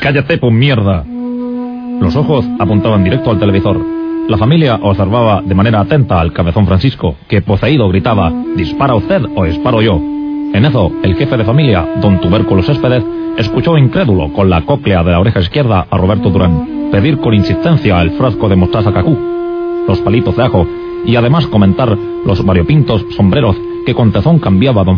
¡Cállate, por mierda! Los ojos apuntaban directo al televisor. La familia observaba de manera atenta al cabezón Francisco, que poseído gritaba: «¿Dispara usted o disparo yo?». En eso, el jefe de familia, don Tubérculo Céspedes, escuchó incrédulo con la cóclea de la oreja izquierda a Roberto Durán pedir con insistencia el frasco de mostaza cacú, los palitos de ajo y además comentar los variopintos sombreros que con tesón cambiaba don